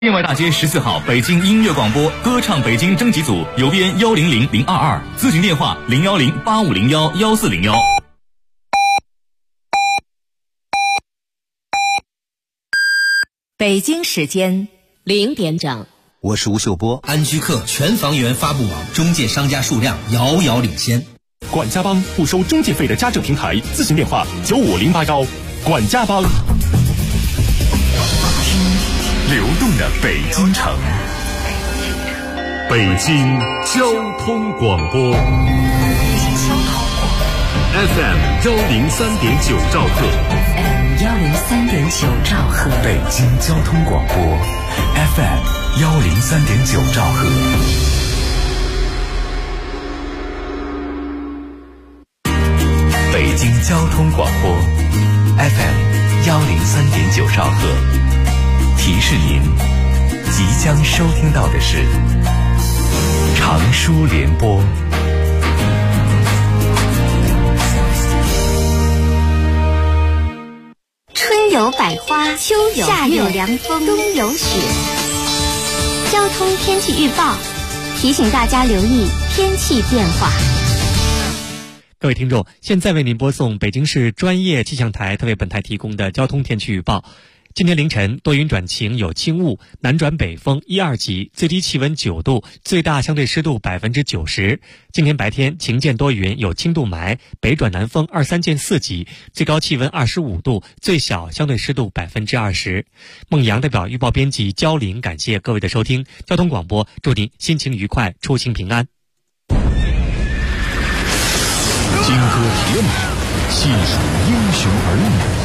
建外大街14号北京音乐广播歌唱北京征集组邮编100022，咨询电话01085011401。 北京时间0点整， 我是吴秀波。安居客全房源发布网中介商家数量遥遥领先。 管家帮不收中介费的家政平台，咨询电话95081。管家帮。 流动的北京城， 北京交通广播 FM 103.9兆赫 FM 103.9兆赫， 北京交通广播 FM 103.9兆赫。北京交通广播 FM 103.9兆赫。提示您，即将收听到的是长舒联播。 春有百花，秋有夏有凉风，冬有雪。交通天气预报提醒大家留意天气变化。 各位听众，现在为您播送北京市专业气象台特为本台提供的交通天气预报。今天凌晨多云转晴，有轻雾，南转北风1、2级，最低气温9度，最大相对湿度90%。今天白天晴间多云，有轻度霾，北转南风2、3见4级，最高气温25度，最小相对湿度20%。孟阳代表预报编辑焦林，感谢各位的收听。交通广播，祝您心情愉快，出行平安。 金戈铁马，细数英雄儿女。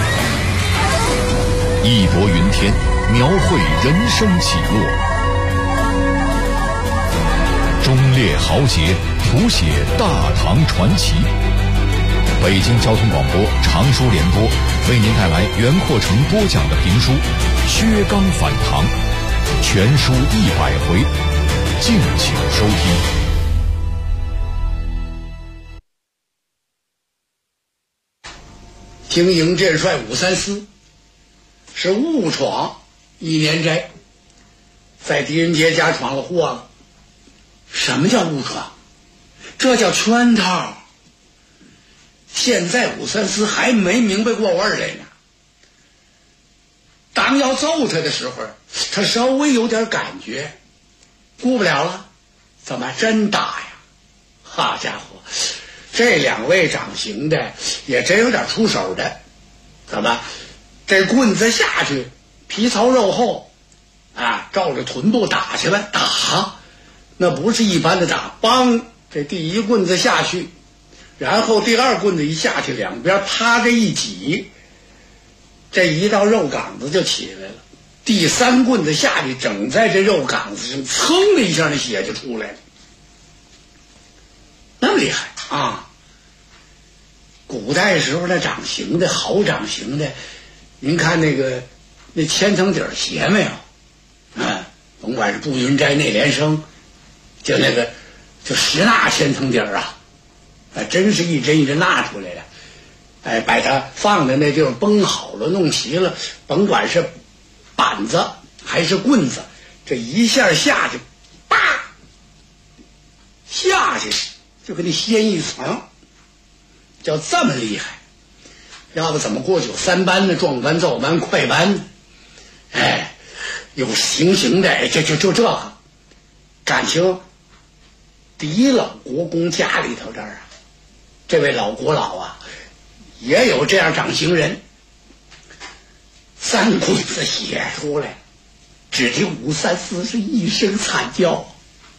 义薄云天，描绘人生起落；忠烈豪杰，谱写大唐传奇。北京交通广播长舒联播为您带来袁阔成播讲的评书《薛刚反唐》，全书100回，敬请收听。 经营剑帅武三思是误闯一年斋，在狄仁杰家闯了祸了。什么叫误闯？这叫圈套。现在武三思还没明白过味儿来呢。当要揍他的时候，他稍微有点感觉，顾不了了，怎么真打呀？好家伙，这两位掌刑的也真有点出手的。怎么这棍子下去，皮糙肉厚啊，照着臀部打去了，打那不是一般的打，梆，这第一棍子下去，然后第二棍子一下去，两边趴着一挤，这一道肉杆子就起来了。第三棍子下去，整在这肉杆子上，噌的一下，那血就出来了，那么厉害啊！古代时候那掌刑的好掌刑的，您看那千层底鞋没有？甭管是步云斋、内联升，就十纳千层底啊，真是一针一针纳出来的。把它放在那地方绷好了，弄齐了，甭管是板子还是棍子，这一下下去，叭，下去就给你掀一层。叫这么厉害，要不怎么过9、3班呢？壮班、造班、快班呢？有行的，就这个，感情狄老国公家里头这儿啊，这位老国老啊，也有这样掌刑人，三棍子血出来，只听武三思是一声惨叫，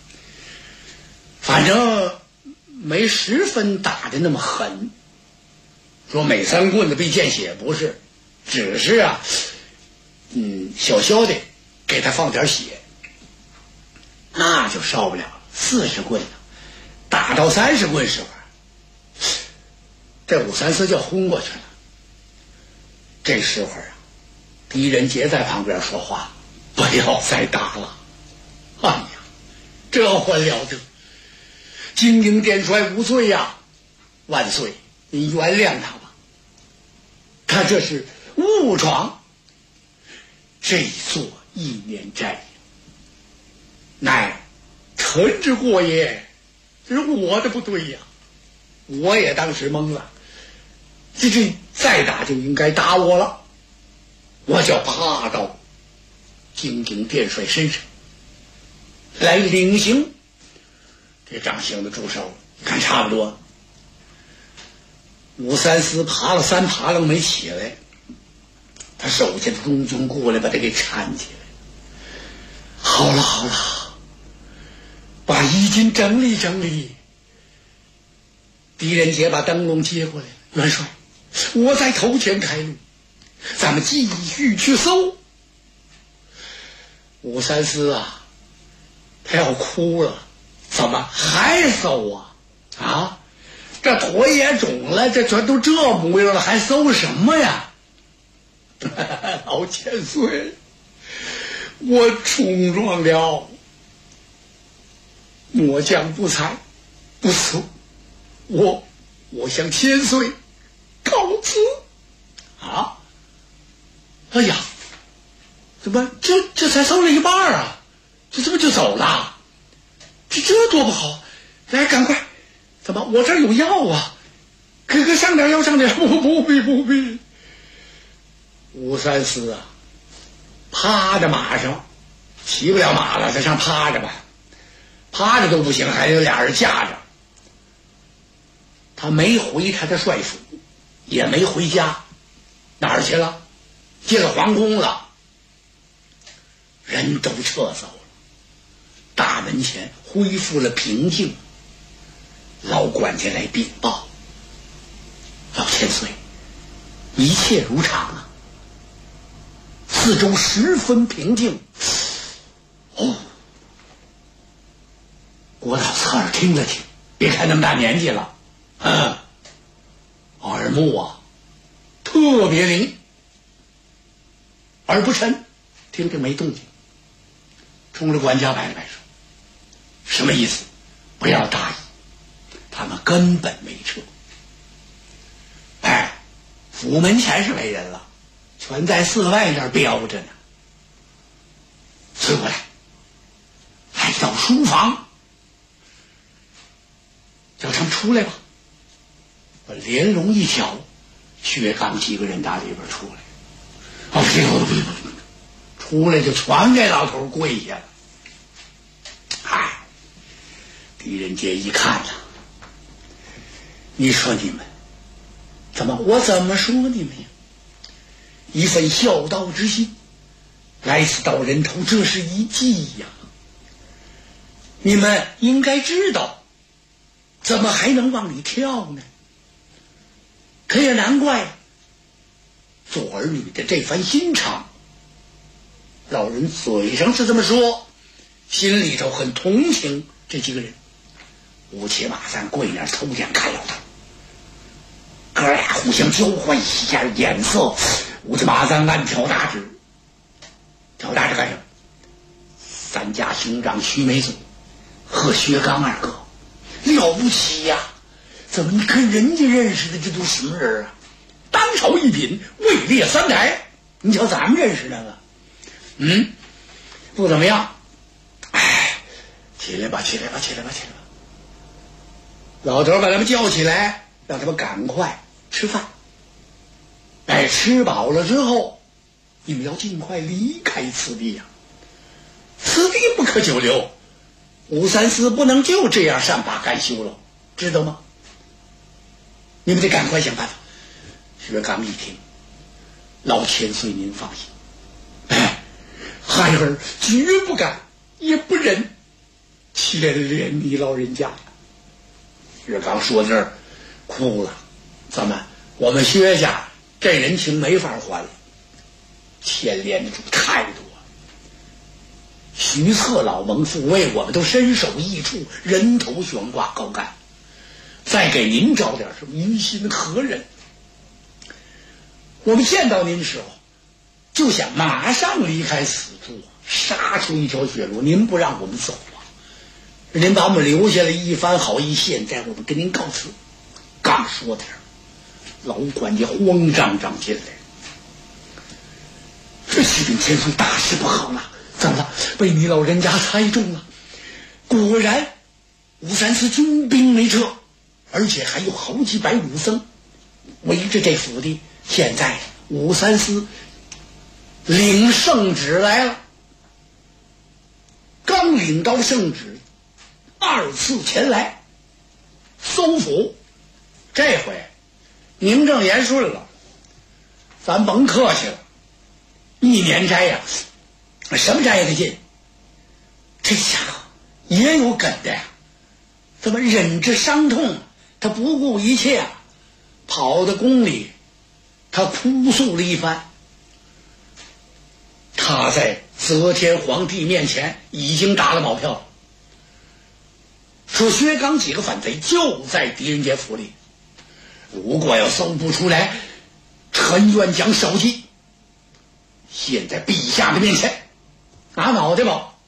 反正没10分打的那么狠，说每3棍子必见血不是，只是啊，小小的给他放点血，那就烧不了了。40棍呢，打到30棍时候，这武三思就昏过去了。这时候啊，狄仁杰在旁边说话：“不要再打了！哎呀，这还了得！金陵殿帅无罪呀，万岁，你原谅他吧。他这是误闯，这一做一念债也。乃臣之过也，这是我的不对呀，我也当时懵了。这再打就应该打我了，我就爬到京京殿帅身上来领刑。这掌刑的住手，看差不多。武三思爬了3爬楞没起来，他手下的中军过来把他给搀起来。好了好了，把衣襟整理整理。狄仁杰把灯笼接过来，元帅，我在头前开路，咱们继续去搜。武三思啊，他要哭了。怎么还搜啊？啊，这腿也肿了，这全都这模样了，还搜什么呀？老千岁，我冲撞了，末将不才不辞，我向千岁告辞。啊！哎呀，怎么这才搜了一半啊？这怎么就走了？这多不好！来，赶快！怎么？我这儿有药啊！可上点药，上点！不必！武三思啊，趴着马上，骑不了马了，在上趴着吧，趴着都不行，还有俩人架着。他没回他的帅府，也没回家，哪儿去了？进了皇宫了。人都撤走了，大门前恢复了平静。老管家来禀报：老千岁，一切如常啊，四周十分平静。哦，郭老侧耳听了听，别看那么大年纪了，耳目啊特别灵，耳不沉，听着没动静，冲着管家摆了摆手，什么意思？不要大意，他们根本没撤。哎，府门前是没人了，全在寺外那儿标着呢。催过来，来到书房，叫他们出来吧。我连笼一挑，薛刚几个人打里边出来。不行，出来就全给老头跪下了。哎，狄仁杰一看呐，你说你们怎么？我怎么说你们呀？一份孝道之心，来此到人头，这是一计呀。你们应该知道，怎么还能往里跳呢？可也难怪做儿女的这番心肠。老人嘴上是这么说，心里头很同情这几个人。乌切马三跪那儿偷眼看了他，哥俩互相交换一下眼色。乌切马三暗挑大指，挑大指干什么？三家兄长徐梅祖和薛刚二哥了不起呀！怎么你看人家认识的这都什么人啊？当朝一品，位列三台。你瞧咱们认识那个，不怎么样。哎，起来吧。老头把他们叫起来，让他们赶快吃饭。哎，吃饱了之后，你们要尽快离开此地呀。此地不可久留，武三思不能就这样善罢甘休了，知道吗？你们得赶快想办法。薛刚一听，老千岁您放心，孩儿绝不敢也不忍牵连你老人家。薛刚说这儿哭了，怎么我们薛家这人情没法还了，牵连的主太多了。徐策老蒙父为我们都身首异处，人头悬挂高干，再给您找点什么于心何忍？我们见到您的时候就想马上离开此处，杀出一条血路，您不让我们走啊！您把我们留下了一番好意，现在我们跟您告辞。刚说点老管家慌张张进来，这启禀千岁，大事不好了！怎么了？被你老人家猜中了。果然，武三思军兵没撤，而且还有好几百武僧围着这府邸。现在武三思领圣旨来了，刚领到圣旨，2次前来搜府。这回名正言顺了，咱甭客气了。1年斋呀，什么斋也得进。这家伙也有梗的呀，怎么忍着伤痛，他不顾一切啊，跑到宫里，他哭诉了一番。他在则天皇帝面前已经打了保票了，说薛刚几个反贼就在狄仁杰府里，如果要搜不出来，陈愿将手记现在陛下的面前拿脑袋保。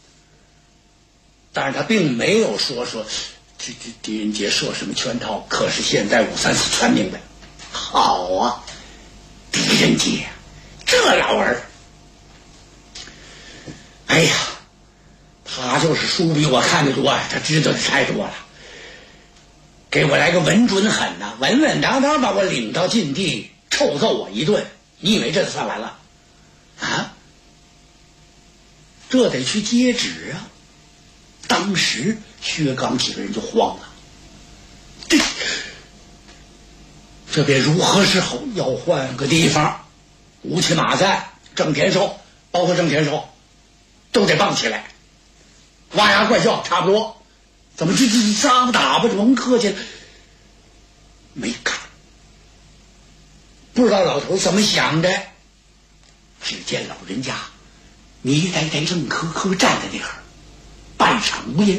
但是他并没有说这狄仁杰设什么圈套，可是现在武三思全明白。好啊，狄仁杰这老儿，哎呀，他就是书比我看得多呀，他知道的太多了。给我来个稳准狠呐，稳稳当当把我领到禁地，臭揍我一顿，你以为这算完了啊？这得去接旨啊！当时薛刚几个人就慌了，这便如何是好？要换个地方，乌漆马赞、郑田寿，包括郑田寿都得蹦起来，哇呀怪叫，差不多。怎么这扎不打吧？甭客气了，没敢。不知道老头怎么想的，只见老人家迷呆呆、愣磕磕站在那儿，半晌无言。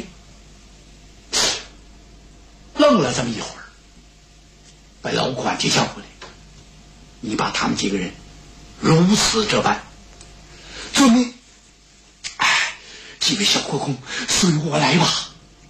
愣了这么一会儿，把老管家叫过来，你把他们几个人如此这般。遵命。哎，几位小国公，随我来吧。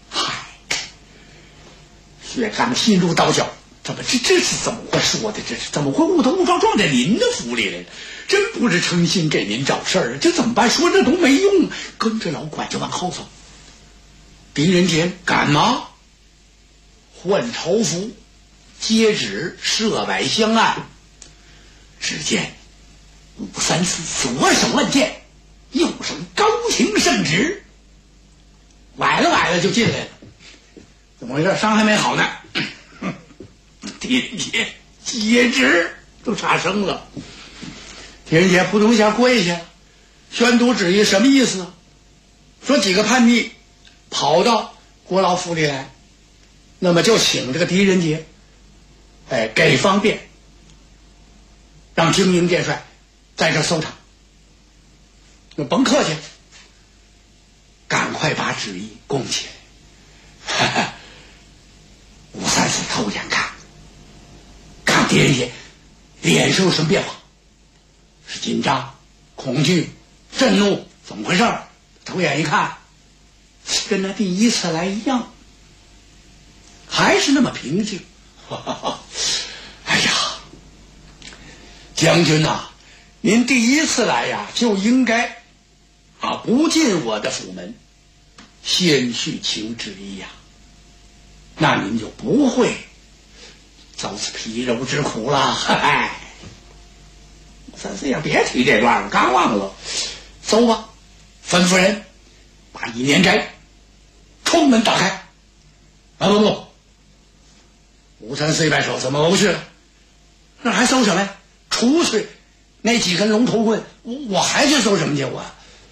薛刚心如刀绞，怎么这是怎么会说的？这是怎么会误头误撞撞在您的府里来了？真不是诚心给您找事儿，这怎么办？说这都没用，跟着老管就往后走。狄仁杰干嘛？换朝服，接旨，设摆香案。只见武三思左手按键，右手高擎圣旨，崴了就进来了。怎么回事？伤还没好呢。狄仁杰接旨都差生了。狄仁杰扑通一下跪下，宣读旨意什么意思？说几个叛逆跑到国老府里来，那么就请这个狄仁杰，给方便，让精英殿帅在这搜查。那甭客气，赶快把旨意供起来。武三思头眼看狄仁杰脸上有什么变化，是紧张、恐惧、震怒，怎么回事？头眼一看，跟他第一次来一样，还是那么平静。哎呀，将军呐，您第一次来呀，就应该不进我的府门，先去请旨意呀。那您就不会遭此皮肉之苦了。嗨，三思也别提这段了，刚忘了。走吧，吩咐人把1年斋冲门打开。不，武三思一摆手，怎么不去了？那还搜什么呀？除去那几根龙头棍，我还去搜什么去？我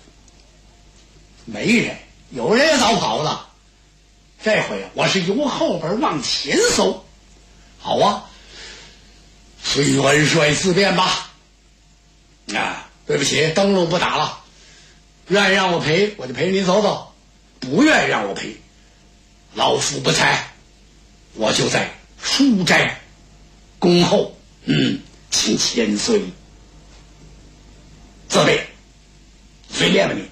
没人，有人也早跑了。这回我是由后边往前搜。好啊，随元帅自便吧。对不起，灯笼不打了，愿意让我陪我就陪您走走，不愿意让我陪，老夫不才，我就在书斋恭候，请千岁自备，随便吧你。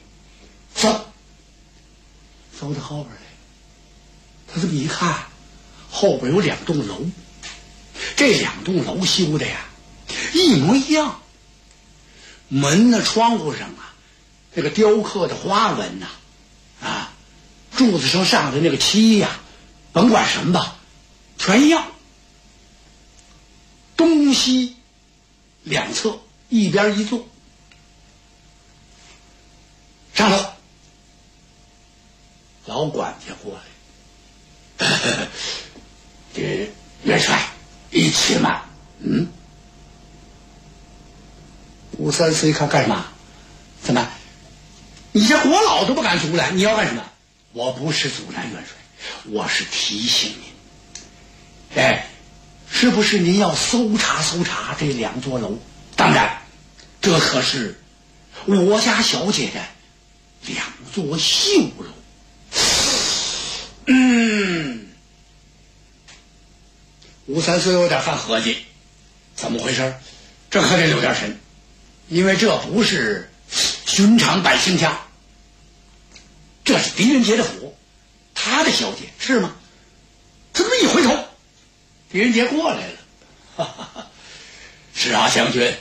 走到后边来，他这么一看，后边有2栋楼，这2栋楼修的呀一模一样， 门的窗户上啊，那个雕刻的花纹呐，柱子上的那个漆呀，甭管什么吧，全一样。东西两侧一边一座。上楼，老管家过来，这元帅一起嘛，吴三思一看干什么？怎么？你这活老都不敢出来，你要干什么？我不是阻拦元帅，我是提醒您。是不是您要搜查这2座楼？当然，这可是我家小姐的2座绣楼。吴三思有点犯合计，怎么回事？这可得留点神，因为这不是寻常百姓家，这是狄仁杰的府，他的小姐是吗？这么一回头，狄仁杰过来了。是啊，将军，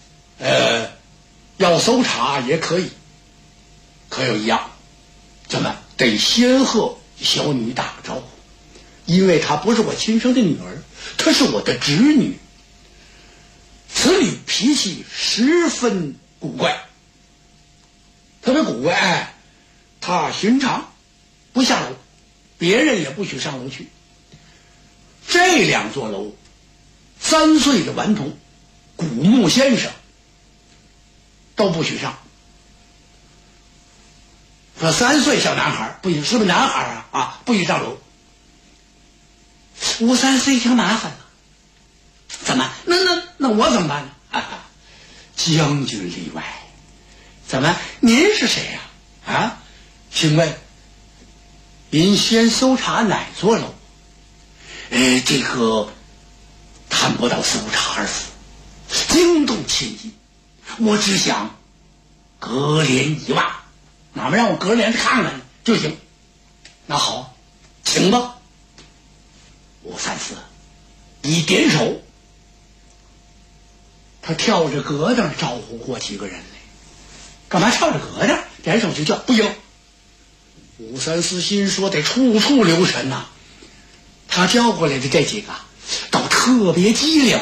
要搜查也可以，可有一样，怎么得先和小女打个招呼，因为她不是我亲生的女儿，她是我的侄女。此女脾气十分古怪，特别古怪，她寻常不下楼，别人也不许上楼去。这2座楼，3岁的顽童古木先生都不许上。说3岁小男孩不许，是不是男孩啊？不许上楼。吴三思一听麻烦了，怎么？那我怎么办呢？将军例外。怎么？您是谁呀？请问您先搜查哪座楼？这个谈不到搜查二字，惊动千金。我只想隔帘一望，哪么让我隔帘看看就行。那好，请吧。吴三思一点手，他跳着格子招呼过几个人来。干嘛跳着格子？点手就叫不行。吴三思心说得处处留神呐。他叫过来的这几个都特别机灵，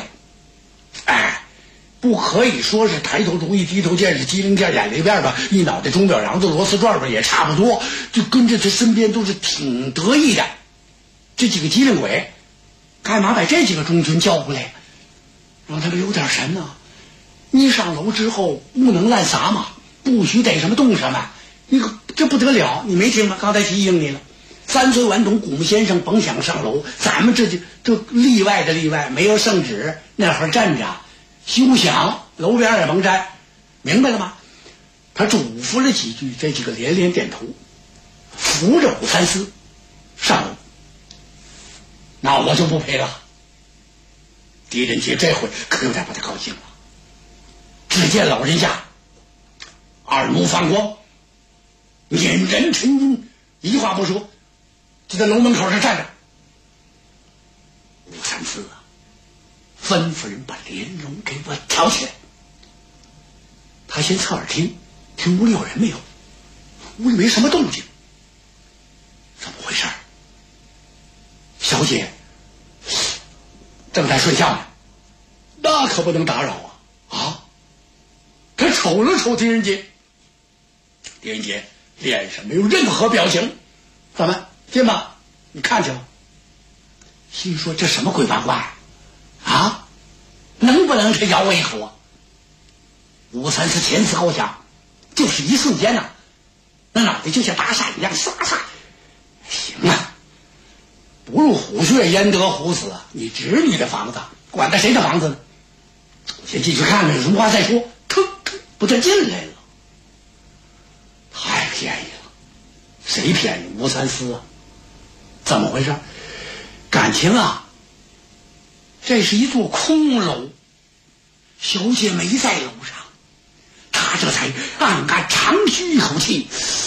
不可以说是抬头主义低头见，是机灵见眼里边吧，一脑袋钟表瓤子螺丝转吧，也差不多，就跟着他身边都是挺得意的。这几个机灵鬼干嘛把这几个中军叫过来，让他们留点神呢？你上楼之后不能乱撒嘛，不许逮什么动什么，你这不得了，你没听吗？刚才提醒你了。3岁顽童古木先生甭想上楼，咱们这例外的例外，没有圣旨，那会儿站着休想，楼边也甭站，明白了吗？他嘱咐了几句，这几个连连点头，扶着吴三思上楼。那我就不陪了。狄仁杰这回可有点把他高兴了。只见老人家耳目放光，眼仁沉阴，一话不说，就在楼门口上站着。吴三思吩咐人把帘笼给我挑起来。他先侧耳听屋里有人没有，屋里没什么动静，怎么回事？小姐正在睡觉呢，那可不能打扰啊！他瞅了瞅狄仁杰，狄仁杰脸上没有任何表情。怎么，进吧，你看去吧。心说这什么鬼八卦啊？能不能他咬我一口啊？吴三思前思后想，就是一瞬间呐，那脑袋就像打闪一样，唰唰。行啊，不入虎穴焉得虎子啊！你侄女的房子，管他谁的房子呢？我先进去看看，有什么话再说。吭，不就进来了？太便宜了，谁便宜？吴三思啊？怎么回事？感情啊，这是一座空楼，小姐没在楼上，他这才暗暗长吁一口气。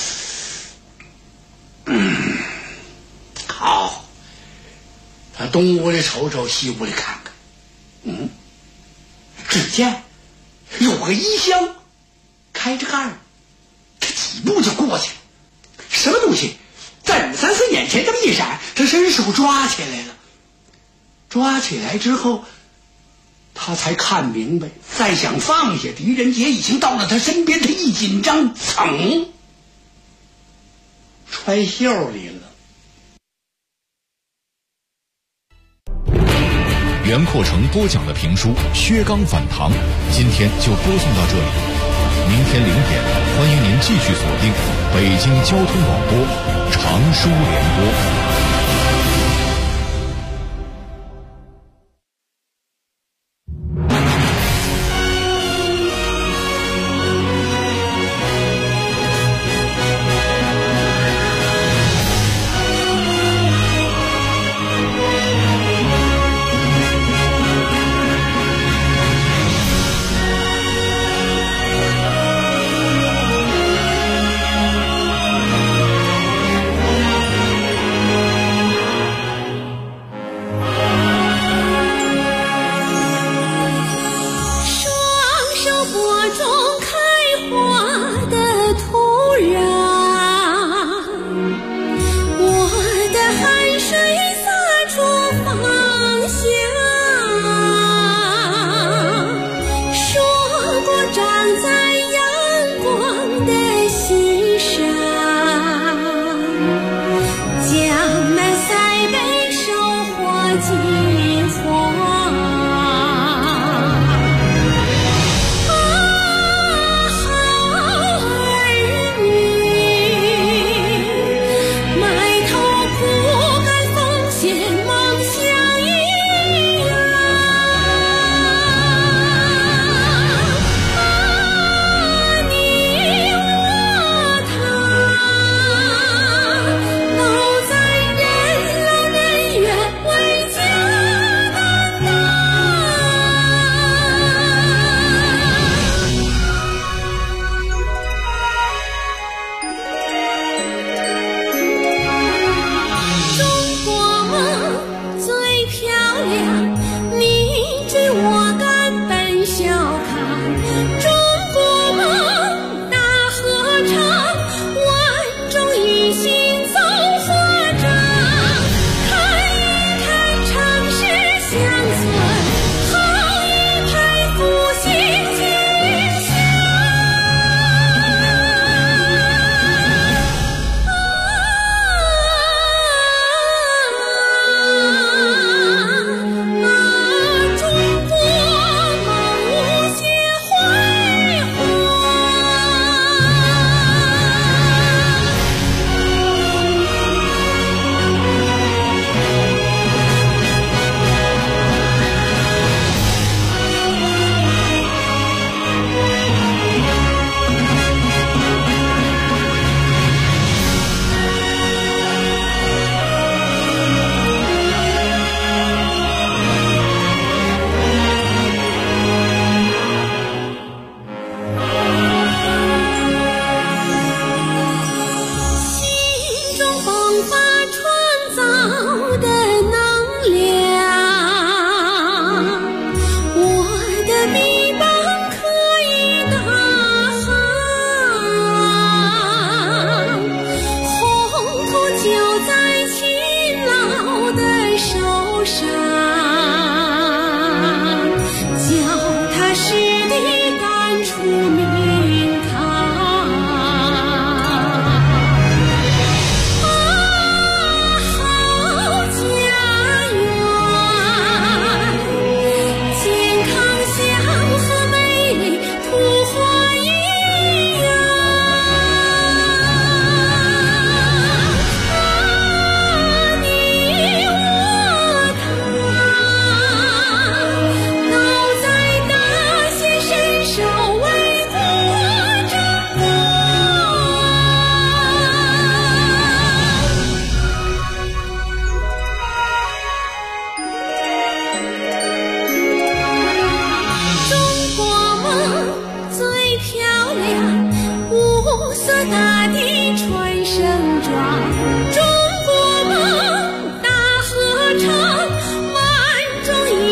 好，他东屋里瞅瞅，西屋里看看，只见有个衣箱开着盖儿，他几步就过去了。什么东西在武三思眼前这么一闪，他伸手抓起来了。抓起来之后，他才看明白，再想放下狄仁杰已经到了他身边，他一紧张，噌揣袖里了。 袁阔成播讲的评书《薛刚反唐》，今天就播送到这里。明天0点，欢迎您继续锁定北京交通广播常书联播。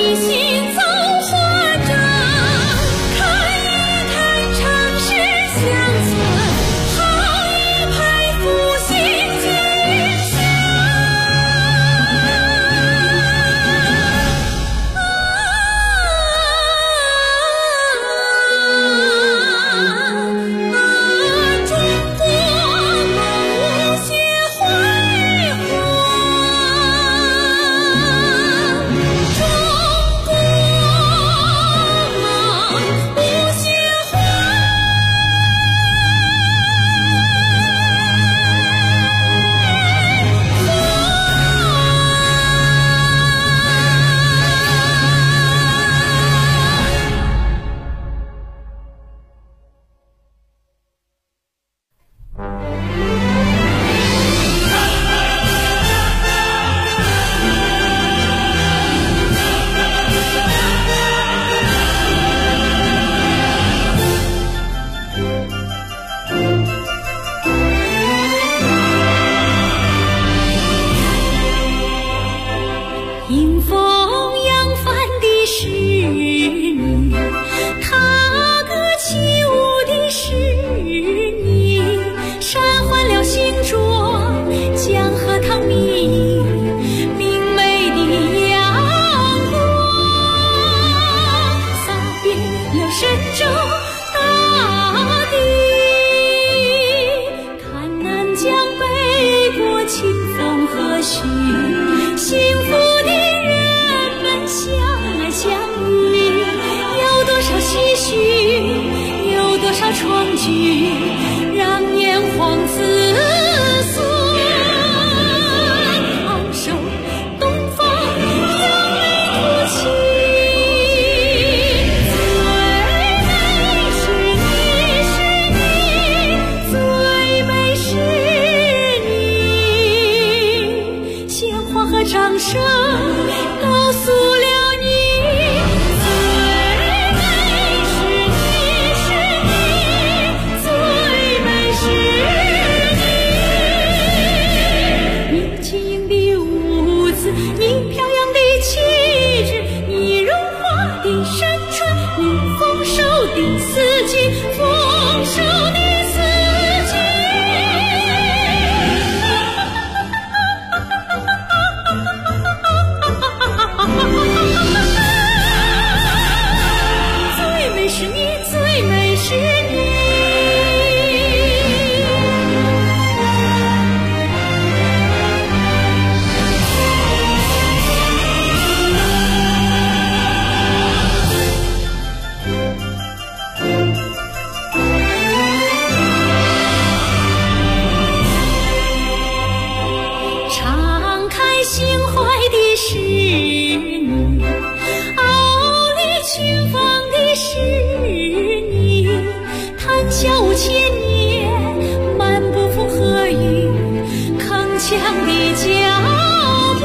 想和煦，幸福的人们相爱相依，有多少唏嘘，有多少创举，让炎黄子孙昂首东方扬眉吐气。掌声告诉了你，最美是你，是你，最美是你。你轻盈的舞姿，你飘扬的气质，你荣华的山川，你丰收的四季，丰收的四季。敞开心怀的是你，傲立群芳的是你，谈笑无千年，漫不风和雨，铿锵的脚步，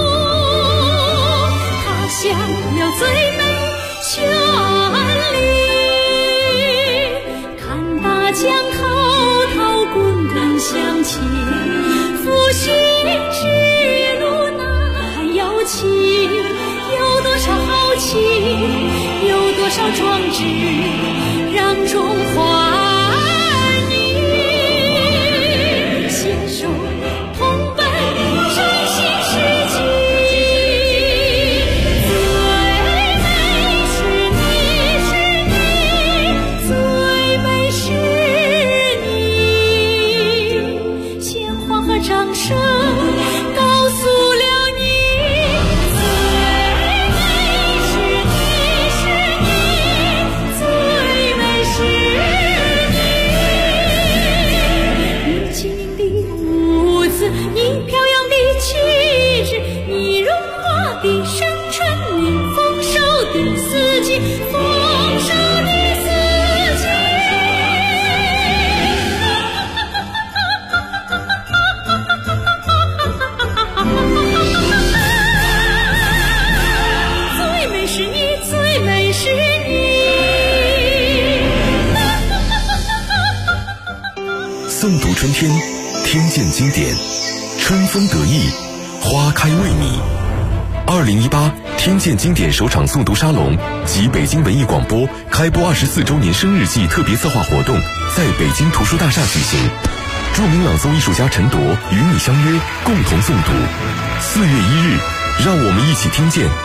他乡有最美旋律，看大江滔滔滚滚向前，复兴之路难遥期，有多少豪气，有多少壮志，让中华儿女携手同奔振兴世纪。最美是你，是你，最美是你，鲜花和掌声告诉了你，最美是你，是你，最美是你。你轻盈的舞姿，你飘扬的气质，你荣华的山川，你丰收的四季，丰收的四季。最美是你，最美是你。 诵读春天，听见经典，春风得意，花开为你。2018听见经典首场诵读沙龙及北京文艺广播开播24周年生日季特别策划活动在北京图书大厦举行。著名朗诵艺术家陈铎与你相约，共同诵读。4月1日，让我们一起听见